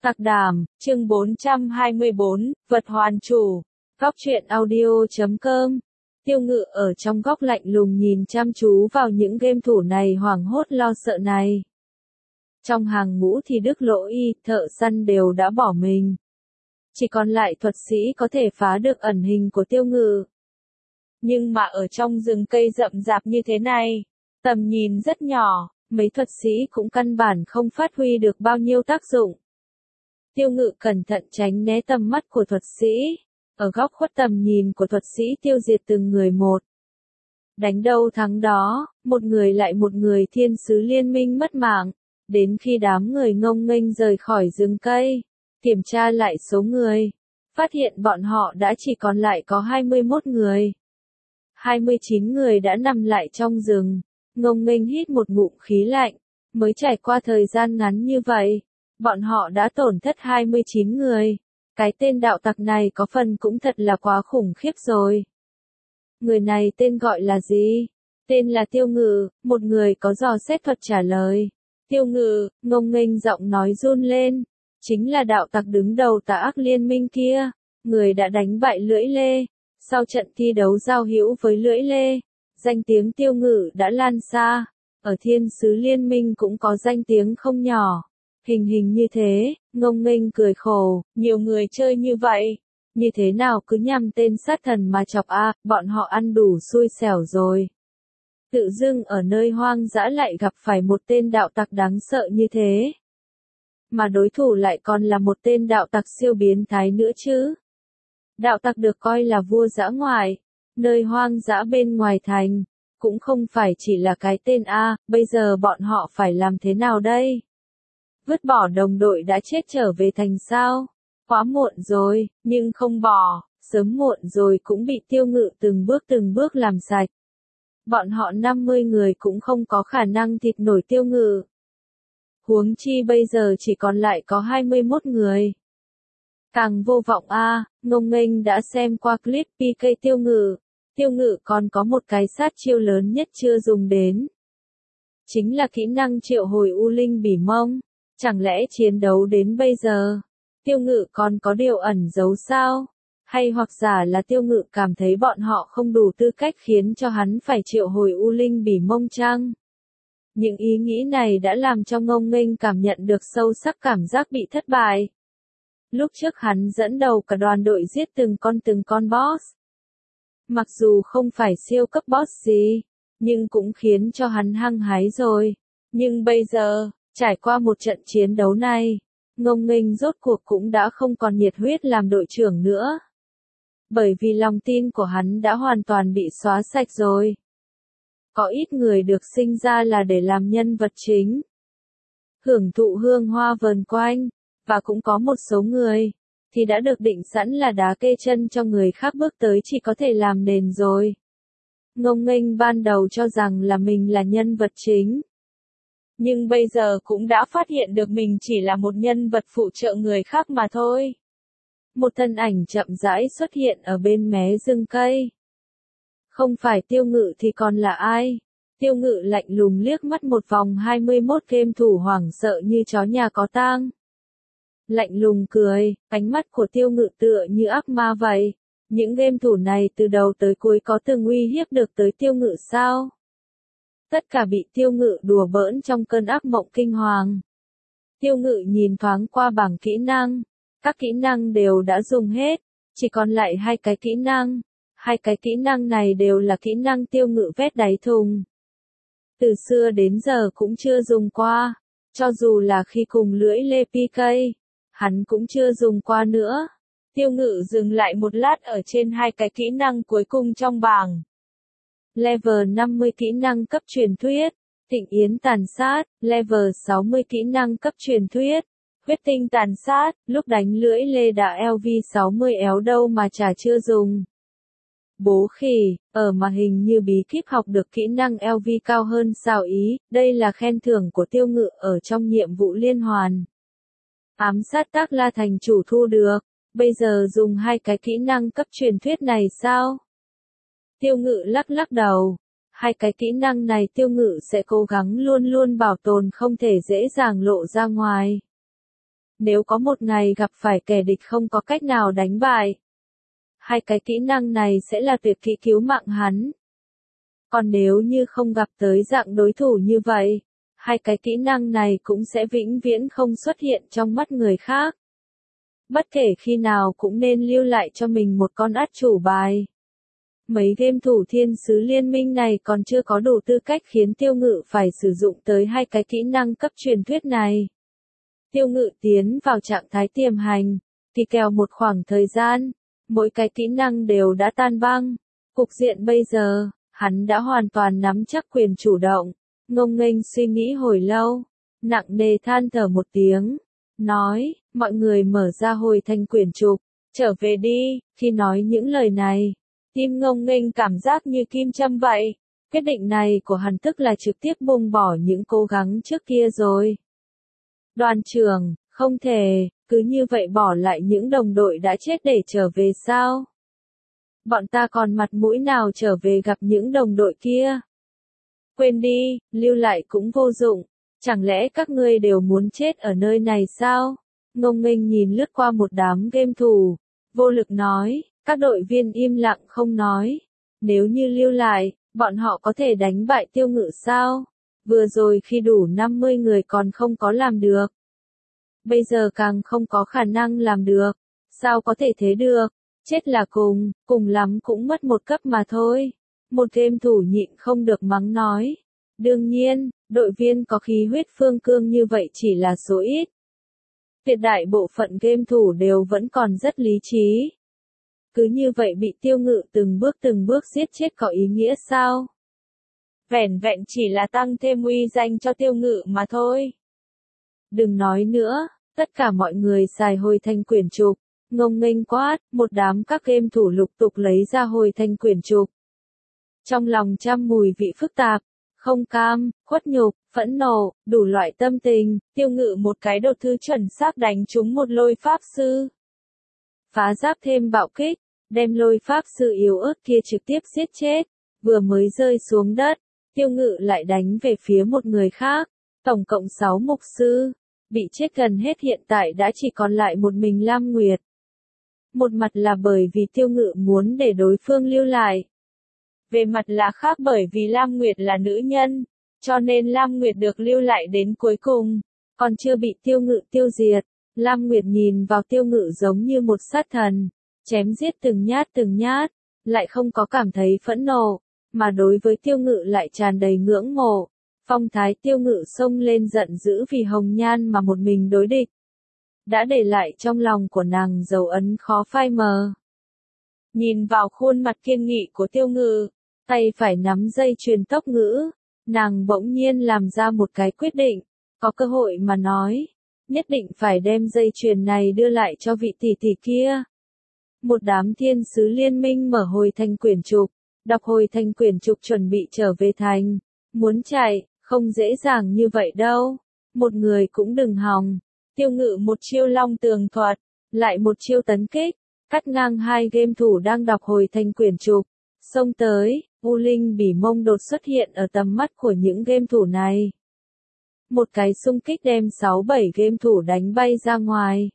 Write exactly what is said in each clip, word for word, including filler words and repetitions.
Tạc Đàm, chương bốn trăm hai mươi bốn, Vật Hoàn Chủ, Góc truyện audio chấm com. Tiêu Ngự ở trong góc lạnh lùng nhìn chăm chú vào những game thủ này hoảng hốt lo sợ này. Trong hàng ngũ thì Đức Lỗ Y, thợ săn đều đã bỏ mình. Chỉ còn lại thuật sĩ có thể phá được ẩn hình của Tiêu Ngự. Nhưng mà ở trong rừng cây rậm rạp như thế này, tầm nhìn rất nhỏ, mấy thuật sĩ cũng căn bản không phát huy được bao nhiêu tác dụng. Tiêu Ngự cẩn thận tránh né tầm mắt của thuật sĩ, ở góc khuất tầm nhìn của thuật sĩ tiêu diệt từng người một. Đánh đâu thắng đó, một người lại một người thiên sứ liên minh mất mạng, đến khi đám người ngông nghênh rời khỏi rừng cây, kiểm tra lại số người, phát hiện bọn họ đã chỉ còn lại có hai mươi mốt người. hai mươi chín người đã nằm lại trong rừng, ngông nghênh hít một ngụm khí lạnh, mới trải qua thời gian ngắn như vậy. Bọn họ đã tổn thất hai mươi chín người. Cái tên đạo tặc này có phần cũng thật là quá khủng khiếp rồi. Người này tên gọi là gì? Tên là Tiêu Ngự, một người có dò xét thuật trả lời. Tiêu Ngự, ngông nghênh giọng nói run lên. Chính là đạo tặc đứng đầu Tà Ác Liên Minh kia. Người đã đánh bại Lưỡi Lê. Sau trận thi đấu giao hữu với Lưỡi Lê, danh tiếng Tiêu Ngự đã lan xa. Ở Thiên Sứ Liên Minh cũng có danh tiếng không nhỏ. Hình hình như thế, ngông nghênh cười khổ, nhiều người chơi như vậy, như thế nào cứ nhằm tên sát thần mà chọc a, à, bọn họ ăn đủ xui xẻo rồi. Tự dưng ở nơi hoang dã lại gặp phải một tên đạo tặc đáng sợ như thế. Mà đối thủ lại còn là một tên đạo tặc siêu biến thái nữa chứ. Đạo tặc được coi là vua dã ngoại, nơi hoang dã bên ngoài thành, cũng không phải chỉ là cái tên A, à, bây giờ bọn họ phải làm thế nào đây? Vứt bỏ đồng đội đã chết trở về thành sao? Quá muộn rồi, nhưng không bỏ, sớm muộn rồi cũng bị Tiêu Ngự từng bước từng bước làm sạch. Bọn họ năm mươi người cũng không có khả năng thịt nổi Tiêu Ngự. Huống chi bây giờ chỉ còn lại có hai mươi mốt người. Càng vô vọng a, à, ngông nghênh đã xem qua clip pê ca Tiêu Ngự. Tiêu Ngự còn có một cái sát chiêu lớn nhất chưa dùng đến. Chính là kỹ năng triệu hồi U Linh Bỉ Mông. Chẳng lẽ chiến đấu đến bây giờ, Tiêu Ngự còn có điều ẩn giấu sao? Hay hoặc giả là Tiêu Ngự cảm thấy bọn họ không đủ tư cách khiến cho hắn phải triệu hồi U Linh Bỉ Mông chăng? Những ý nghĩ này đã làm cho ngông nghênh cảm nhận được sâu sắc cảm giác bị thất bại. Lúc trước hắn dẫn đầu cả đoàn đội giết từng con từng con boss. Mặc dù không phải siêu cấp boss gì, nhưng cũng khiến cho hắn hăng hái rồi. Nhưng bây giờ, trải qua một trận chiến đấu này, ngông nghênh rốt cuộc cũng đã không còn nhiệt huyết làm đội trưởng nữa. Bởi vì lòng tin của hắn đã hoàn toàn bị xóa sạch rồi. Có ít người được sinh ra là để làm nhân vật chính, hưởng thụ hương hoa vờn quanh, và cũng có một số người, thì đã được định sẵn là đá kê chân cho người khác bước tới chỉ có thể làm nền rồi. Ngông nghênh ban đầu cho rằng là mình là nhân vật chính. Nhưng bây giờ cũng đã phát hiện được mình chỉ là một nhân vật phụ trợ người khác mà thôi. Một thân ảnh chậm rãi xuất hiện ở bên mé rừng cây. Không phải Tiêu Ngự thì còn là ai? Tiêu Ngự lạnh lùng liếc mắt một vòng hai mươi mốt game thủ hoảng sợ như chó nhà có tang. Lạnh lùng cười, ánh mắt của Tiêu Ngự tựa như ác ma vậy. Những game thủ này từ đầu tới cuối có từng uy hiếp được tới Tiêu Ngự sao? Tất cả bị Tiêu Ngự đùa bỡn trong cơn ác mộng kinh hoàng. Tiêu Ngự nhìn thoáng qua bảng kỹ năng. Các kỹ năng đều đã dùng hết. Chỉ còn lại hai cái kỹ năng. Hai cái kỹ năng này đều là kỹ năng Tiêu Ngự vét đáy thùng. Từ xưa đến giờ cũng chưa dùng qua. Cho dù là khi cùng Lưỡi Lê pê ca, hắn cũng chưa dùng qua nữa. Tiêu Ngự dừng lại một lát ở trên hai cái kỹ năng cuối cùng trong bảng. Level năm mươi kỹ năng cấp truyền thuyết, Thịnh Yến tàn sát, level sáu mươi kỹ năng cấp truyền thuyết, Huyết Tinh tàn sát, lúc đánh Lưỡi Lê đã L V sáu mươi éo đâu mà chả chưa dùng. Bố khỉ, ở mà hình như bí kíp học được kỹ năng L V cao hơn sao ý, đây là khen thưởng của Tiêu Ngự ở trong nhiệm vụ liên hoàn. Ám sát Tác La thành chủ thu được, bây giờ dùng hai cái kỹ năng cấp truyền thuyết này sao? Tiêu Ngự lắc lắc đầu. Hai cái kỹ năng này Tiêu Ngự sẽ cố gắng luôn luôn bảo tồn không thể dễ dàng lộ ra ngoài. Nếu có một ngày gặp phải kẻ địch không có cách nào đánh bại, hai cái kỹ năng này sẽ là tuyệt kỹ cứu mạng hắn. Còn nếu như không gặp tới dạng đối thủ như vậy, hai cái kỹ năng này cũng sẽ vĩnh viễn không xuất hiện trong mắt người khác. Bất kể khi nào cũng nên lưu lại cho mình một con át chủ bài. Mấy game thủ thiên sứ liên minh này còn chưa có đủ tư cách khiến Tiêu Ngự phải sử dụng tới hai cái kỹ năng cấp truyền thuyết này. Tiêu Ngự tiến vào trạng thái tiềm hành, thì kèo một khoảng thời gian, mỗi cái kỹ năng đều đã tan băng. Cục diện bây giờ, hắn đã hoàn toàn nắm chắc quyền chủ động, ngông nghênh suy nghĩ hồi lâu, nặng nề than thở một tiếng, nói, mọi người mở ra hồi thanh quyển trục, trở về đi. Khi nói những lời này, tim ngông nghênh cảm giác như kim châm vậy. Quyết định này của hắn tức là trực tiếp buông bỏ những cố gắng trước kia rồi. Đoàn trưởng, không thể, cứ như vậy bỏ lại những đồng đội đã chết để trở về sao? Bọn ta còn mặt mũi nào trở về gặp những đồng đội kia? Quên đi, lưu lại cũng vô dụng, chẳng lẽ các ngươi đều muốn chết ở nơi này sao? Ngông nghênh nhìn lướt qua một đám game thủ, vô lực nói, các đội viên im lặng không nói. Nếu như lưu lại, bọn họ có thể đánh bại Tiêu Ngự sao? Vừa rồi khi đủ năm mươi người còn không có làm được. Bây giờ càng không có khả năng làm được. Sao có thể thế được? Chết là cùng, cùng lắm cũng mất một cấp mà thôi. Một game thủ nhịn không được mắng nói. Đương nhiên, đội viên có khí huyết phương cương như vậy chỉ là số ít. Tuyệt đại bộ phận game thủ đều vẫn còn rất lý trí. Cứ như vậy bị Tiêu Ngự từng bước từng bước giết chết có ý nghĩa sao? Vẻn vẹn chỉ là tăng thêm uy danh cho Tiêu Ngự mà thôi. Đừng nói nữa, tất cả mọi người xài hồi thanh quyển trục, ngông nghênh quát, một đám các game thủ lục tục lấy ra hồi thanh quyển trục. Trong lòng trăm mùi vị phức tạp, không cam, khuất nhục, phẫn nộ, đủ loại tâm tình, Tiêu Ngự một cái đột thư chuẩn xác đánh trúng một lôi pháp sư. Phá giáp thêm bạo kích, đem lôi pháp sư yếu ớt kia trực tiếp giết chết, vừa mới rơi xuống đất, Tiêu Ngự lại đánh về phía một người khác, tổng cộng sáu mục sư, bị chết gần hết hiện tại đã chỉ còn lại một mình Lam Nguyệt. Một mặt là bởi vì Tiêu Ngự muốn để đối phương lưu lại. Về mặt là khác bởi vì Lam Nguyệt là nữ nhân, cho nên Lam Nguyệt được lưu lại đến cuối cùng, còn chưa bị Tiêu Ngự tiêu diệt. Lam Nguyệt nhìn vào Tiêu Ngự giống như một sát thần, chém giết từng nhát từng nhát, lại không có cảm thấy phẫn nộ, mà đối với Tiêu Ngự lại tràn đầy ngưỡng mộ. Phong thái Tiêu Ngự xông lên giận dữ vì Hồng Nhan mà một mình đối địch, đã để lại trong lòng của nàng dấu ấn khó phai mờ. Nhìn vào khuôn mặt kiên nghị của Tiêu Ngự, tay phải nắm dây chuyền tốc ngữ, nàng bỗng nhiên làm ra một cái quyết định, có cơ hội mà nói, nhất định phải đem dây chuyền này đưa lại cho vị tỷ tỷ kia. Một đám thiên sứ liên minh mở hồi thanh quyển trục, đọc hồi thanh quyển trục chuẩn bị trở về thành, muốn chạy, không dễ dàng như vậy đâu, một người cũng đừng hòng. Tiêu Ngự một chiêu long tường thuật, lại một chiêu tấn kích, cắt ngang hai game thủ đang đọc hồi thanh quyển trục, xông tới, U Linh Bỉ Mông đột xuất hiện ở tầm mắt của những game thủ này. Một cái xung kích đem sáu bảy game thủ đánh bay ra ngoài.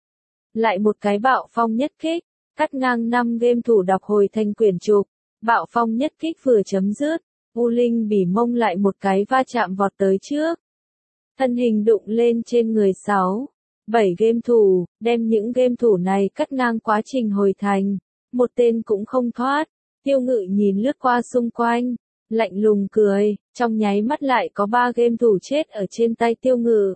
Lại một cái bạo phong nhất kích, cắt ngang năm game thủ đọc hồi thanh quyển trục, bạo phong nhất kích vừa chấm dứt, U Linh Bỉ Mông lại một cái va chạm vọt tới trước. Thân hình đụng lên trên người sáu, bảy game thủ, đem những game thủ này cắt ngang quá trình hồi thành, một tên cũng không thoát. Tiêu Ngự nhìn lướt qua xung quanh, lạnh lùng cười, trong nháy mắt lại có ba game thủ chết ở trên tay Tiêu Ngự.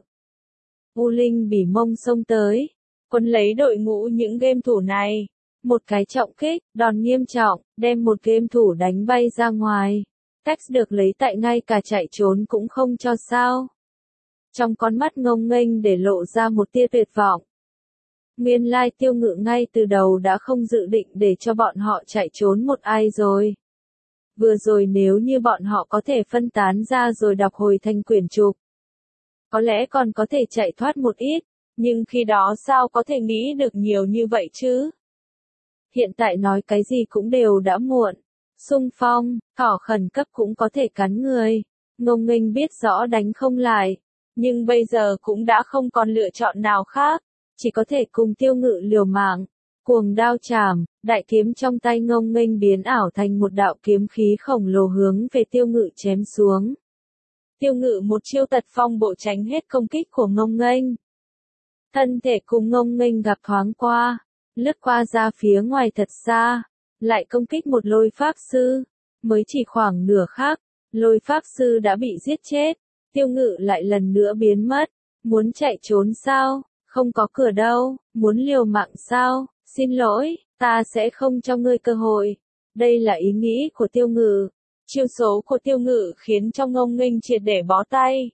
U Linh Bỉ Mông xông tới, quấn lấy đội ngũ những game thủ này, một cái trọng kích, đòn nghiêm trọng, đem một game thủ đánh bay ra ngoài. Tex được lấy tại ngay cả chạy trốn cũng không cho sao. Trong con mắt ngông nghênh để lộ ra một tia tuyệt vọng. Nguyên lai Tiêu Ngự ngay từ đầu đã không dự định để cho bọn họ chạy trốn một ai rồi. Vừa rồi nếu như bọn họ có thể phân tán ra rồi đọc hồi thanh quyển trục, có lẽ còn có thể chạy thoát một ít, nhưng khi đó sao có thể nghĩ được nhiều như vậy chứ? Hiện tại nói cái gì cũng đều đã muộn. Xung phong, thỏ khẩn cấp cũng có thể cắn người. Ngông nghênh biết rõ đánh không lại, Nhưng bây giờ cũng đã không còn lựa chọn nào khác, chỉ có thể cùng Tiêu Ngự liều mạng. Cuồng đao chảm, đại kiếm trong tay Ngông Nghênh biến ảo thành một đạo kiếm khí khổng lồ hướng về Tiêu Ngự chém xuống. Tiêu Ngự một chiêu tật phong bộ tránh hết công kích của Ngông Nghênh. Thân thể cùng Ngông Nghênh gặp thoáng qua, lướt qua ra phía ngoài thật xa, lại công kích một lôi pháp sư. Mới chỉ khoảng nửa khắc, lôi pháp sư đã bị giết chết. Tiêu Ngự lại lần nữa biến mất. Muốn chạy trốn sao? Không có cửa đâu. Muốn liều mạng sao? Xin lỗi, ta sẽ không cho ngươi cơ hội. Đây là ý nghĩ của Tiêu Ngự. Chiêu số của Tiêu Ngự khiến cho Ngông Nghênh triệt để bó tay.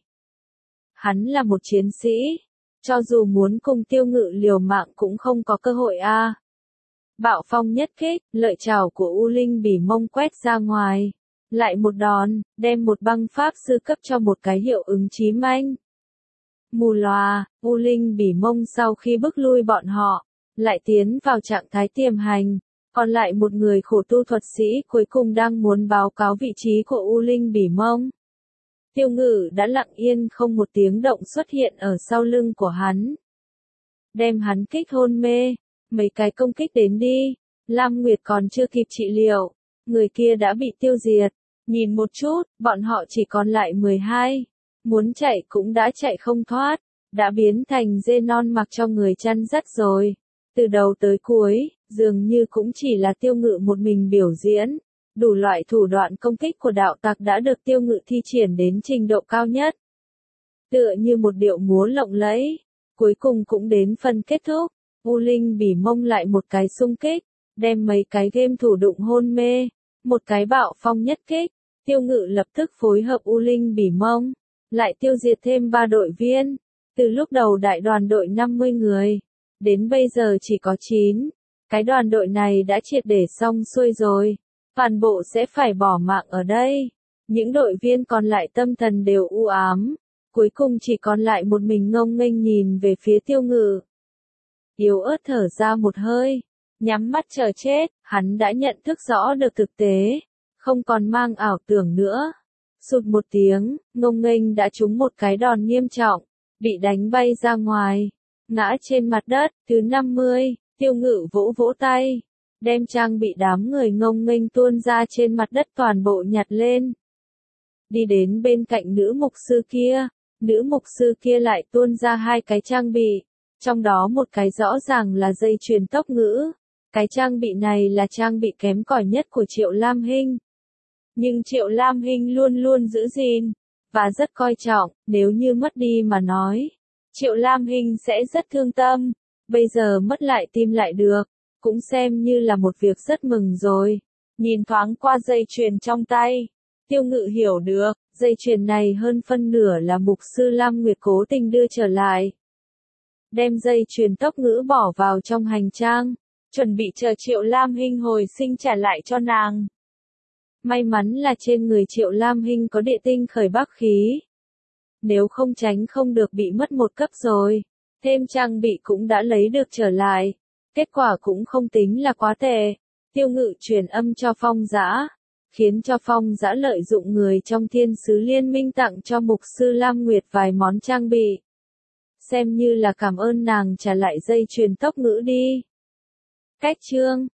Hắn là một chiến sĩ. Cho dù muốn cùng Tiêu Ngự liều mạng cũng không có cơ hội a. À. Bạo phong nhất kích, lợi chảo của U Linh Bỉ Mông quét ra ngoài. Lại một đòn, đem một băng pháp sư cấp cho một cái hiệu ứng chí manh. Mù lòa, U Linh Bỉ Mông sau khi bức lui bọn họ, lại tiến vào trạng thái tiềm hành. Còn lại một người khổ tu thuật sĩ cuối cùng đang muốn báo cáo vị trí của U Linh Bỉ Mông. Tiêu Ngự đã lặng yên không một tiếng động xuất hiện ở sau lưng của hắn. Đem hắn kích hôn mê, mấy cái công kích đến đi, Lam Nguyệt còn chưa kịp trị liệu, người kia đã bị tiêu diệt. Nhìn một chút, bọn họ chỉ còn lại mười hai. Muốn chạy cũng đã chạy không thoát, đã biến thành dê non mặc cho người chăn dắt rồi. Từ đầu tới cuối, dường như cũng chỉ là Tiêu Ngự một mình biểu diễn. Đủ loại thủ đoạn công kích của đạo tặc đã được Tiêu Ngự thi triển đến trình độ cao nhất. Tựa như một điệu múa lộng lẫy, cuối cùng cũng đến phần kết thúc. U Linh Bỉ Mông lại một cái xung kích, đem mấy cái game thủ đụng hôn mê, một cái bạo phong nhất kích. Tiêu Ngự lập tức phối hợp U Linh Bỉ Mông, lại tiêu diệt thêm ba đội viên. Từ lúc đầu đại đoàn đội năm mươi người, đến bây giờ chỉ có chín. Cái đoàn đội này đã triệt để xong xuôi rồi. Toàn bộ sẽ phải bỏ mạng ở đây. Những đội viên còn lại tâm thần đều u ám. Cuối cùng chỉ còn lại một mình Ngông Nghênh nhìn về phía Tiêu Ngự. Yếu ớt thở ra một hơi, nhắm mắt chờ chết, hắn đã nhận thức rõ được thực tế, không còn mang ảo tưởng nữa. Sụt một tiếng, Ngông Nghênh đã trúng một cái đòn nghiêm trọng, bị đánh bay ra ngoài, ngã trên mặt đất. Thứ năm mươi, Tiêu Ngự vỗ vỗ tay, đem trang bị đám người Ngông Nghênh tuôn ra trên mặt đất toàn bộ nhặt lên. Đi đến bên cạnh nữ mục sư kia, nữ mục sư kia lại tuôn ra hai cái trang bị, trong đó một cái rõ ràng là dây chuyền tốc ngữ. Cái trang bị này là trang bị kém cỏi nhất của Triệu Lam Hinh. Nhưng Triệu Lam Hinh luôn luôn giữ gìn, và rất coi trọng, nếu như mất đi mà nói. Triệu Lam Hinh sẽ rất thương tâm, bây giờ mất lại tìm lại được, cũng xem như là một việc rất mừng rồi. Nhìn thoáng qua dây chuyền trong tay, Tiêu Ngự hiểu được, dây chuyền này hơn phân nửa là mục sư Lam Nguyệt cố tình đưa trở lại. Đem dây chuyền tốc ngữ bỏ vào trong hành trang, chuẩn bị chờ Triệu Lam Hinh hồi sinh trả lại cho nàng. May mắn là trên người Triệu Lam Hinh có địa tinh khởi bắc khí. Nếu không tránh không được bị mất một cấp rồi. Thêm trang bị cũng đã lấy được trở lại. Kết quả cũng không tính là quá tệ. Tiêu Ngự truyền âm cho Phong Dã, khiến cho Phong Dã lợi dụng người trong thiên sứ liên minh tặng cho mục sư Lam Nguyệt vài món trang bị. Xem như là cảm ơn nàng trả lại dây chuyền tốc ngữ đi. Cách chương